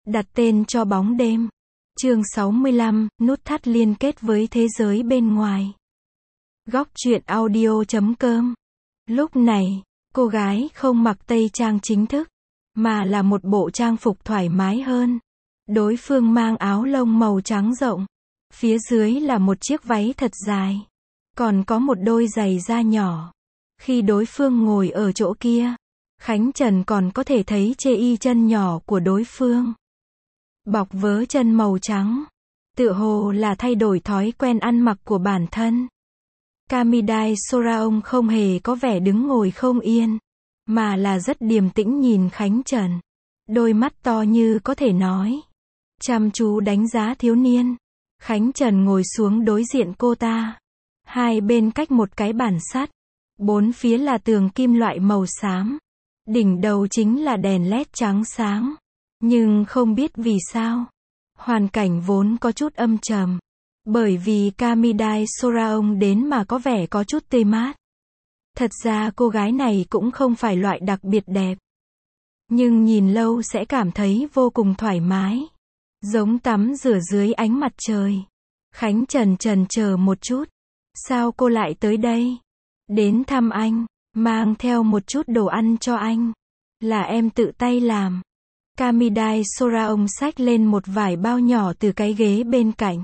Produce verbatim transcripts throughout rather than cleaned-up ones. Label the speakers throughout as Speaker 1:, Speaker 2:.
Speaker 1: Đặt tên cho bóng đêm. Chương sáu mươi lăm, nút thắt liên kết với thế giới bên ngoài. Góc truyện audio chấm com. Lúc này, cô gái không mặc tây trang chính thức, mà là một bộ trang phục thoải mái hơn. Đối phương mang áo lông màu trắng rộng, phía dưới là một chiếc váy thật dài, còn có một đôi giày da nhỏ. Khi đối phương ngồi ở chỗ kia, Khánh Trần còn có thể thấy chê y chân nhỏ của đối phương. Bọc vớ chân màu trắng, tựa hồ là thay đổi thói quen ăn mặc của bản thân. Kamidai Soraong không hề có vẻ đứng ngồi không yên, mà là rất điềm tĩnh nhìn Khánh Trần. Đôi mắt to như có thể nói, chăm chú đánh giá thiếu niên. Khánh Trần ngồi xuống đối diện cô ta. Hai bên cách một cái bàn sắt. Bốn phía là tường kim loại màu xám. Đỉnh đầu chính là đèn led trắng sáng. Nhưng không biết vì sao, hoàn cảnh vốn có chút âm trầm. Bởi vì Kamidai Soraong đến mà có vẻ có chút tươi mát. Thật ra cô gái này cũng không phải loại đặc biệt đẹp, nhưng nhìn lâu sẽ cảm thấy vô cùng thoải mái, giống tắm rửa dưới ánh mặt trời. Khánh Trần chần chờ một chút. Sao cô lại tới đây? Đến thăm anh, mang theo một chút đồ ăn cho anh. Là em tự tay làm. Kamidai Soraong xách lên một vài bao nhỏ từ cái ghế bên cạnh.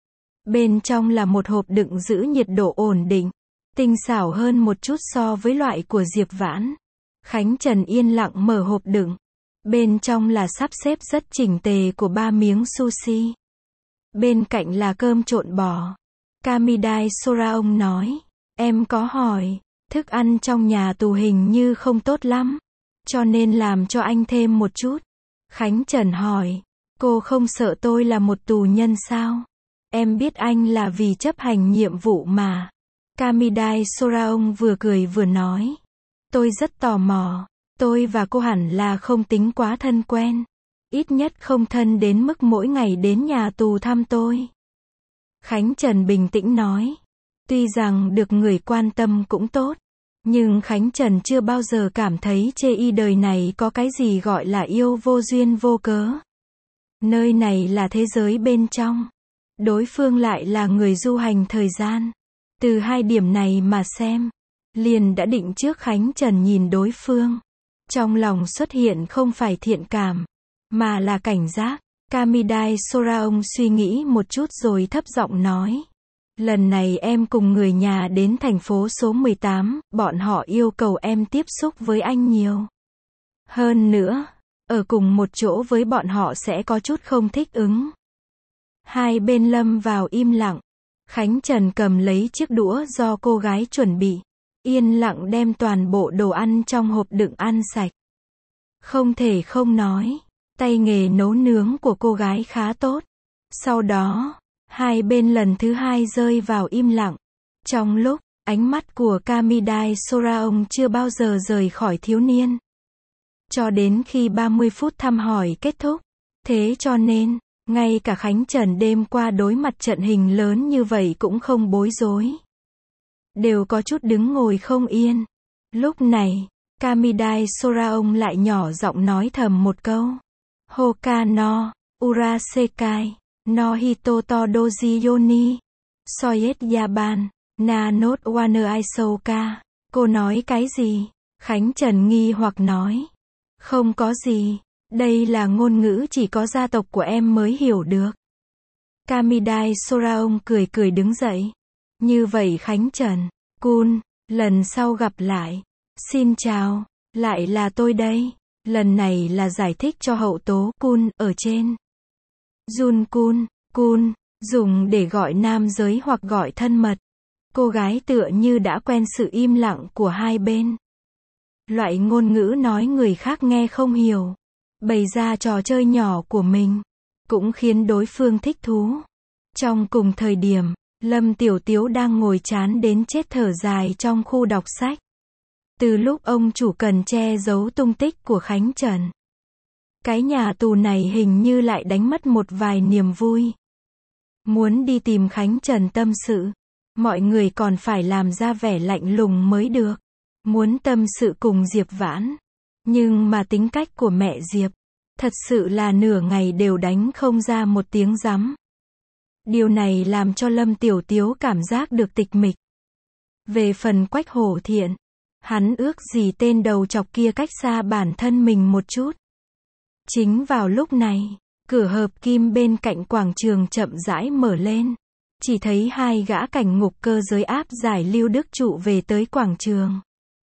Speaker 1: Bên trong là một hộp đựng giữ nhiệt độ ổn định, tinh xảo hơn một chút so với loại của Diệp Vãn. Khánh Trần yên lặng mở hộp đựng. Bên trong là sắp xếp rất chỉnh tề của ba miếng sushi. Bên cạnh là cơm trộn bò. Kamidai Soraong nói, em có hỏi, thức ăn trong nhà tù hình như không tốt lắm, cho nên làm cho anh thêm một chút. Khánh Trần hỏi, cô không sợ tôi là một tù nhân sao? Em biết anh là vì chấp hành nhiệm vụ mà. Kamidai Soraong vừa cười vừa nói, tôi rất tò mò, tôi và cô hẳn là không tính quá thân quen. Ít nhất không thân đến mức mỗi ngày đến nhà tù thăm tôi. Khánh Trần bình tĩnh nói, tuy rằng được người quan tâm cũng tốt, nhưng Khánh Trần chưa bao giờ cảm thấy chê y đời này có cái gì gọi là yêu vô duyên vô cớ. Nơi này là thế giới bên trong. Đối phương lại là người du hành thời gian. Từ hai điểm này mà xem, liền đã định trước Khánh Trần nhìn đối phương. Trong lòng xuất hiện không phải thiện cảm, mà là cảnh giác. Kamidai Soraong suy nghĩ một chút rồi thấp giọng nói, lần này em cùng người nhà đến thành phố số mười tám, bọn họ yêu cầu em tiếp xúc với anh nhiều. Hơn nữa, ở cùng một chỗ với bọn họ sẽ có chút không thích ứng. Hai bên lâm vào im lặng. Khánh Trần cầm lấy chiếc đũa do cô gái chuẩn bị, yên lặng đem toàn bộ đồ ăn trong hộp đựng ăn sạch. Không thể không nói, tay nghề nấu nướng của cô gái khá tốt. Sau đó, hai bên lần thứ hai rơi vào im lặng. Trong lúc, ánh mắt của Kamidai Soraong chưa bao giờ rời khỏi thiếu niên. Cho đến khi ba mươi phút thăm hỏi kết thúc. Thế cho nên, ngay cả Khánh Trần đêm qua đối mặt trận hình lớn như vậy cũng không bối rối. Đều có chút đứng ngồi không yên. Lúc này, Kamidai Soraong lại nhỏ giọng nói thầm một câu. Hoka no, Urasekai, no hitoto doji yoni, soyet yaban, na not waner isoka. Cô nói cái gì? Khánh Trần nghi hoặc nói. Không có gì. Đây là ngôn ngữ chỉ có gia tộc của em mới hiểu được. Kamidai Soraong cười cười đứng dậy. Như vậy Khánh Trần, Kun, lần sau gặp lại. Xin chào, lại là tôi đây. Lần này là giải thích cho hậu tố Kun ở trên. Jun Kun, Kun, dùng để gọi nam giới hoặc gọi thân mật. Cô gái tựa như đã quen sự im lặng của hai bên. Loại ngôn ngữ nói người khác nghe không hiểu, bày ra trò chơi nhỏ của mình, cũng khiến đối phương thích thú. Trong cùng thời điểm, Lâm Tiểu Tiếu đang ngồi chán đến chết thở dài trong khu đọc sách. Từ lúc ông chủ cần che giấu tung tích của Khánh Trần, cái nhà tù này hình như lại đánh mất một vài niềm vui. Muốn đi tìm Khánh Trần tâm sự, mọi người còn phải làm ra vẻ lạnh lùng mới được. Muốn tâm sự cùng Diệp Vãn, nhưng mà tính cách của mẹ Diệp, Thật sự là nửa ngày đều đánh không ra một tiếng rắm. Điều này làm cho Lâm Tiểu Tiếu cảm giác được tịch mịch. Về phần Quách Hổ Thiện, hắn ước gì tên đầu chọc kia cách xa bản thân mình một chút. Chính vào lúc này, cửa hợp kim bên cạnh quảng trường chậm rãi mở lên. Chỉ thấy hai gã cảnh ngục cơ giới áp giải Lưu Đức Trụ về tới quảng trường.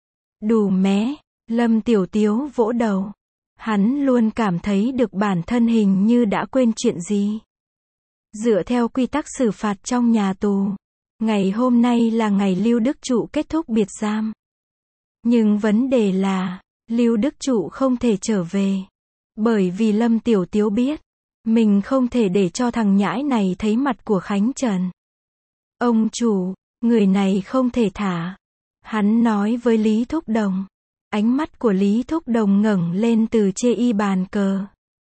Speaker 1: Đù mé, Lâm Tiểu Tiếu vỗ đầu. Hắn luôn cảm thấy được bản thân hình như đã quên chuyện gì. Dựa theo quy tắc xử phạt trong nhà tù, ngày hôm nay là ngày Lưu Đức Trụ kết thúc biệt giam. Nhưng vấn đề là, Lưu Đức Trụ không thể trở về. Bởi vì Lâm Tiểu Tiếu biết, mình không thể để cho thằng nhãi này thấy mặt của Khánh Trần. Ông chủ, người này không thể thả. Hắn nói với Lý Thúc Đồng. Ánh mắt của Lý Thúc Đồng ngẩng lên từ chê y bàn cờ.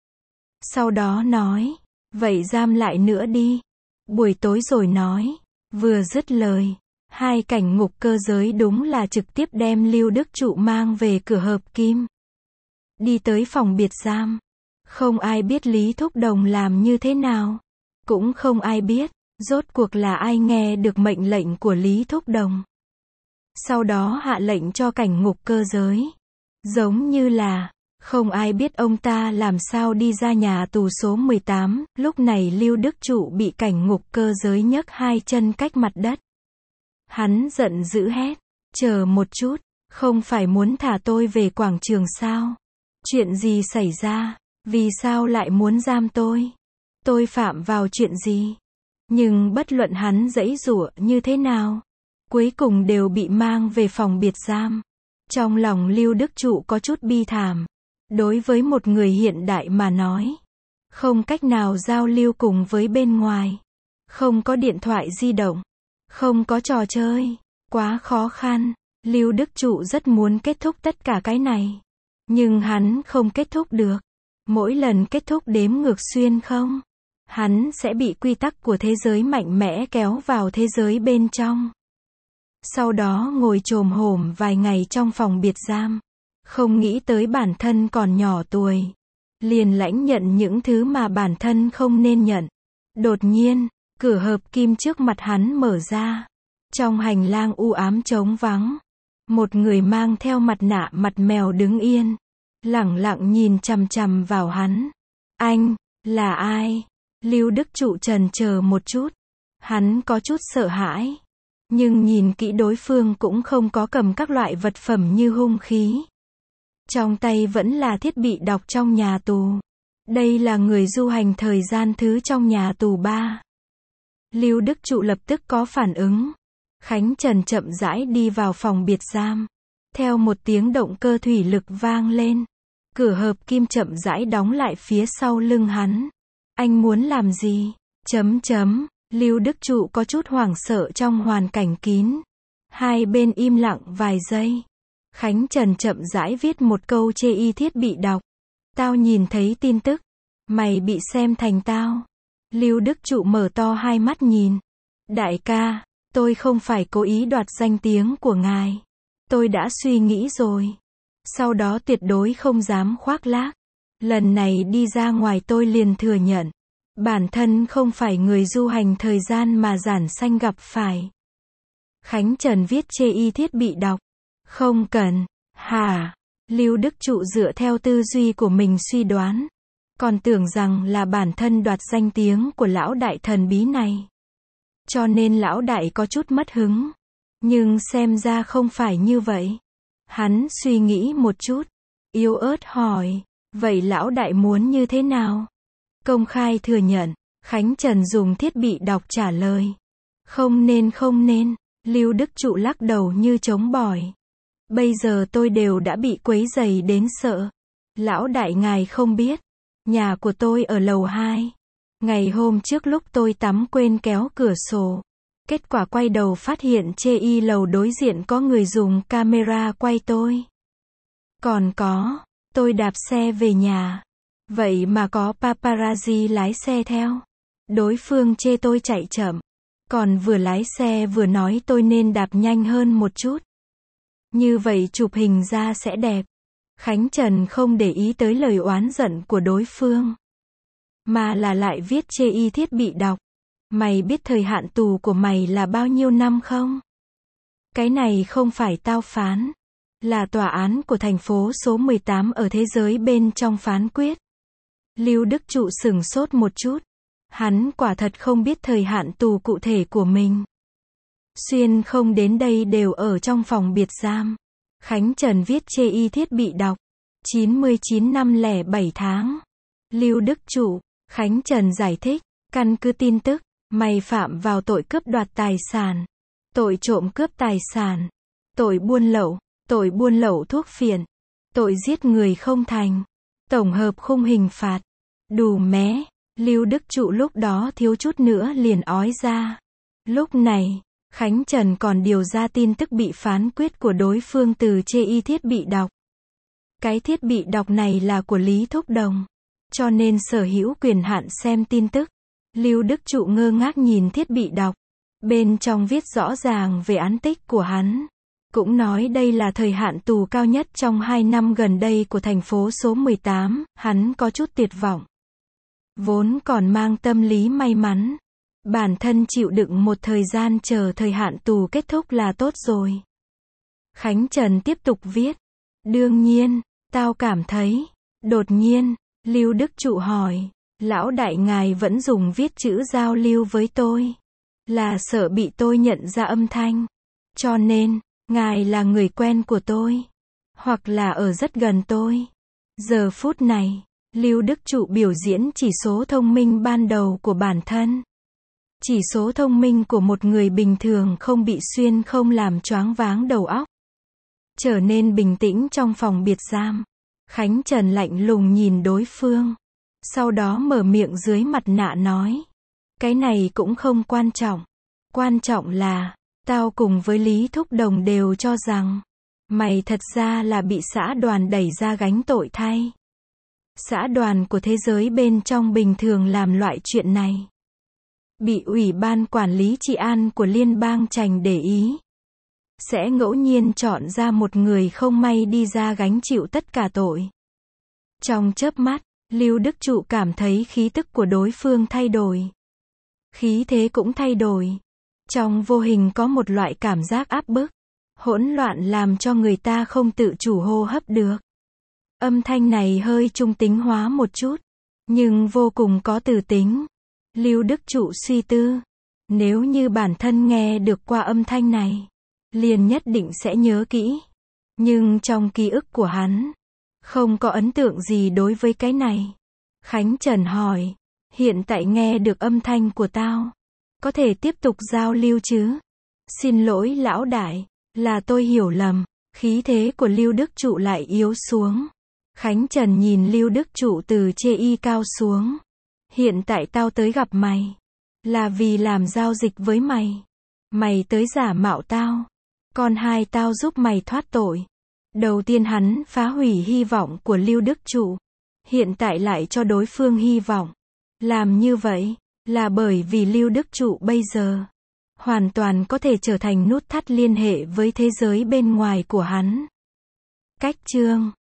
Speaker 1: Sau đó nói, vậy giam lại nữa đi. Buổi tối rồi nói. Vừa dứt lời, hai cảnh ngục cơ giới đúng là trực tiếp đem Lưu Đức Trụ mang về cửa hợp kim. Đi tới phòng biệt giam. Không ai biết Lý Thúc Đồng làm như thế nào. Cũng không ai biết, rốt cuộc là ai nghe được mệnh lệnh của Lý Thúc Đồng. Sau đó hạ lệnh cho cảnh ngục cơ giới. Giống như là, không ai biết ông ta làm sao đi ra nhà tù số mười tám, lúc này Lưu Đức Trụ bị cảnh ngục cơ giới nhấc hai chân cách mặt đất. Hắn giận dữ hét, chờ một chút, không phải muốn thả tôi về quảng trường sao? Chuyện gì xảy ra? Vì sao lại muốn giam tôi? Tôi phạm vào chuyện gì? Nhưng bất luận hắn giãy giụa như thế nào, cuối cùng đều bị mang về phòng biệt giam. Trong lòng Lưu Đức Trụ có chút bi thảm. Đối với một người hiện đại mà nói, không cách nào giao lưu cùng với bên ngoài, không có điện thoại di động, không có trò chơi, quá khó khăn. Lưu Đức Trụ rất muốn kết thúc tất cả cái này, nhưng hắn không kết thúc được. Mỗi lần kết thúc đếm ngược xuyên không, hắn sẽ bị quy tắc của thế giới mạnh mẽ kéo vào thế giới bên trong. Sau đó ngồi chồm hổm vài ngày trong phòng biệt giam, không nghĩ tới bản thân còn nhỏ tuổi, liền lãnh nhận những thứ mà bản thân không nên nhận. Đột nhiên, cửa hợp kim trước mặt hắn mở ra. Trong hành lang u ám trống vắng, một người mang theo mặt nạ mặt mèo đứng yên, lẳng lặng nhìn chằm chằm vào hắn. Anh, là ai? Lưu Đức Trụ chần chờ một chút. Hắn có chút sợ hãi. Nhưng nhìn kỹ đối phương cũng không có cầm các loại vật phẩm như hung khí. Trong tay vẫn là thiết bị đọc trong nhà tù. Đây là người du hành thời gian thứ trong nhà tù ba. Lưu Đức Trụ lập tức có phản ứng. Khánh Trần chậm rãi đi vào phòng biệt giam. Theo một tiếng động cơ thủy lực vang lên, cửa hợp kim chậm rãi đóng lại phía sau lưng hắn. Anh muốn làm gì? Chấm chấm. Lưu Đức Trụ có chút hoảng sợ trong hoàn cảnh kín. Hai bên im lặng vài giây. Khánh Trần chậm rãi viết một câu chê y thiết bị đọc. Tao nhìn thấy tin tức. Mày bị xem thành tao. Lưu Đức Trụ mở to hai mắt nhìn. Đại ca, tôi không phải cố ý đoạt danh tiếng của ngài. Tôi đã suy nghĩ rồi. Sau đó tuyệt đối không dám khoác lác. Lần này đi ra ngoài tôi liền thừa nhận. Bản thân không phải người du hành thời gian mà Giản Xanh gặp phải. Khánh Trần viết chê y thiết bị đọc. Không cần. Hả? Lưu Đức Trụ dựa theo tư duy của mình suy đoán. Còn tưởng rằng là bản thân đoạt danh tiếng của lão đại thần bí này. Cho nên lão đại có chút mất hứng. Nhưng xem ra không phải như vậy. Hắn suy nghĩ một chút. Yếu ớt hỏi. Vậy lão đại muốn như thế nào? Công khai thừa nhận. Khánh Trần dùng thiết bị đọc trả lời. Không nên không nên. Lưu Đức Trụ lắc đầu như trống bỏi. Bây giờ tôi đều đã bị quấy rầy đến sợ. Lão đại ngài không biết. Nhà của tôi ở lầu hai. Ngày hôm trước lúc tôi tắm quên kéo cửa sổ. Kết quả quay đầu phát hiện chê y lầu đối diện có người dùng camera quay tôi. Còn có, tôi đạp xe về nhà. Vậy mà có paparazzi lái xe theo. Đối phương chê tôi chạy chậm. Còn vừa lái xe vừa nói tôi nên đạp nhanh hơn một chút. Như vậy chụp hình ra sẽ đẹp. Khánh Trần không để ý tới lời oán giận của đối phương, mà là lại viết chê y thiết bị đọc. Mày biết thời hạn tù của mày là bao nhiêu năm không? Cái này không phải tao phán, là tòa án của thành phố số mười tám ở thế giới bên trong phán quyết. Lưu Đức Trụ sửng sốt một chút. Hắn quả thật không biết thời hạn tù cụ thể của mình. Xuyên không đến đây đều ở trong phòng biệt giam. Khánh Trần viết chê y thiết bị đọc. chín mươi chín năm lẻ bảy tháng. Lưu Đức Trụ, Khánh Trần giải thích, căn cứ tin tức, mày phạm vào tội cướp đoạt tài sản, tội trộm cướp tài sản, tội buôn lậu, tội buôn lậu thuốc phiện, tội giết người không thành. Tổng hợp khung hình phạt. Đù mé, Lưu Đức Trụ lúc đó thiếu chút nữa liền ói ra. Lúc này, Khánh Trần còn điều ra tin tức bị phán quyết của đối phương từ chê y thiết bị đọc. Cái thiết bị đọc này là của Lý Thúc Đồng, cho nên sở hữu quyền hạn xem tin tức. Lưu Đức Trụ ngơ ngác nhìn thiết bị đọc. Bên trong viết rõ ràng về án tích của hắn. Cũng nói đây là thời hạn tù cao nhất trong hai năm gần đây của thành phố số mười tám, hắn có chút tuyệt vọng. Vốn còn mang tâm lý may mắn. Bản thân chịu đựng một thời gian chờ thời hạn tù kết thúc là tốt rồi. Khánh Trần tiếp tục viết. Đương nhiên, tao cảm thấy. Đột nhiên, Lưu Đức Trụ hỏi. Lão đại ngài vẫn dùng viết chữ giao lưu với tôi. Là sợ bị tôi nhận ra âm thanh. Cho nên, ngài là người quen của tôi. Hoặc là ở rất gần tôi. Giờ phút này, Lưu Đức Trụ biểu diễn chỉ số thông minh ban đầu của bản thân. Chỉ số thông minh của một người bình thường không bị xuyên không làm choáng váng đầu óc. Trở nên bình tĩnh trong phòng biệt giam. Khánh Trần lạnh lùng nhìn đối phương. Sau đó mở miệng dưới mặt nạ nói. Cái này cũng không quan trọng. Quan trọng là, tao cùng với Lý Thúc Đồng đều cho rằng, mày thật ra là bị xã đoàn đẩy ra gánh tội thay. Xã đoàn của thế giới bên trong bình thường làm loại chuyện này. Bị Ủy ban Quản lý Trị an của Liên bang Trành để ý. Sẽ ngẫu nhiên chọn ra một người không may đi ra gánh chịu tất cả tội. Trong chớp mắt, Lưu Đức Trụ cảm thấy khí tức của đối phương thay đổi. Khí thế cũng thay đổi. Trong vô hình có một loại cảm giác áp bức, hỗn loạn làm cho người ta không tự chủ hô hấp được. Âm thanh này hơi trung tính hóa một chút, nhưng vô cùng có từ tính. Lưu Đức Trụ suy tư, nếu như bản thân nghe được qua âm thanh này, liền nhất định sẽ nhớ kỹ. Nhưng trong ký ức của hắn, không có ấn tượng gì đối với cái này. Khánh Trần hỏi, hiện tại nghe được âm thanh của tao, có thể tiếp tục giao lưu chứ? Xin lỗi lão đại, là tôi hiểu lầm. Khí thế của Lưu Đức Trụ lại yếu xuống. Khánh Trần nhìn Lưu Đức Trụ từ chê y cao xuống. Hiện tại tao tới gặp mày, là vì làm giao dịch với mày. Mày tới giả mạo tao, còn hai tao giúp mày thoát tội. Đầu tiên hắn phá hủy hy vọng của Lưu Đức Trụ. Hiện tại lại cho đối phương hy vọng. Làm như vậy, là bởi vì Lưu Đức Trụ bây giờ hoàn toàn có thể trở thành nút thắt liên hệ với thế giới bên ngoài của hắn. Cách chương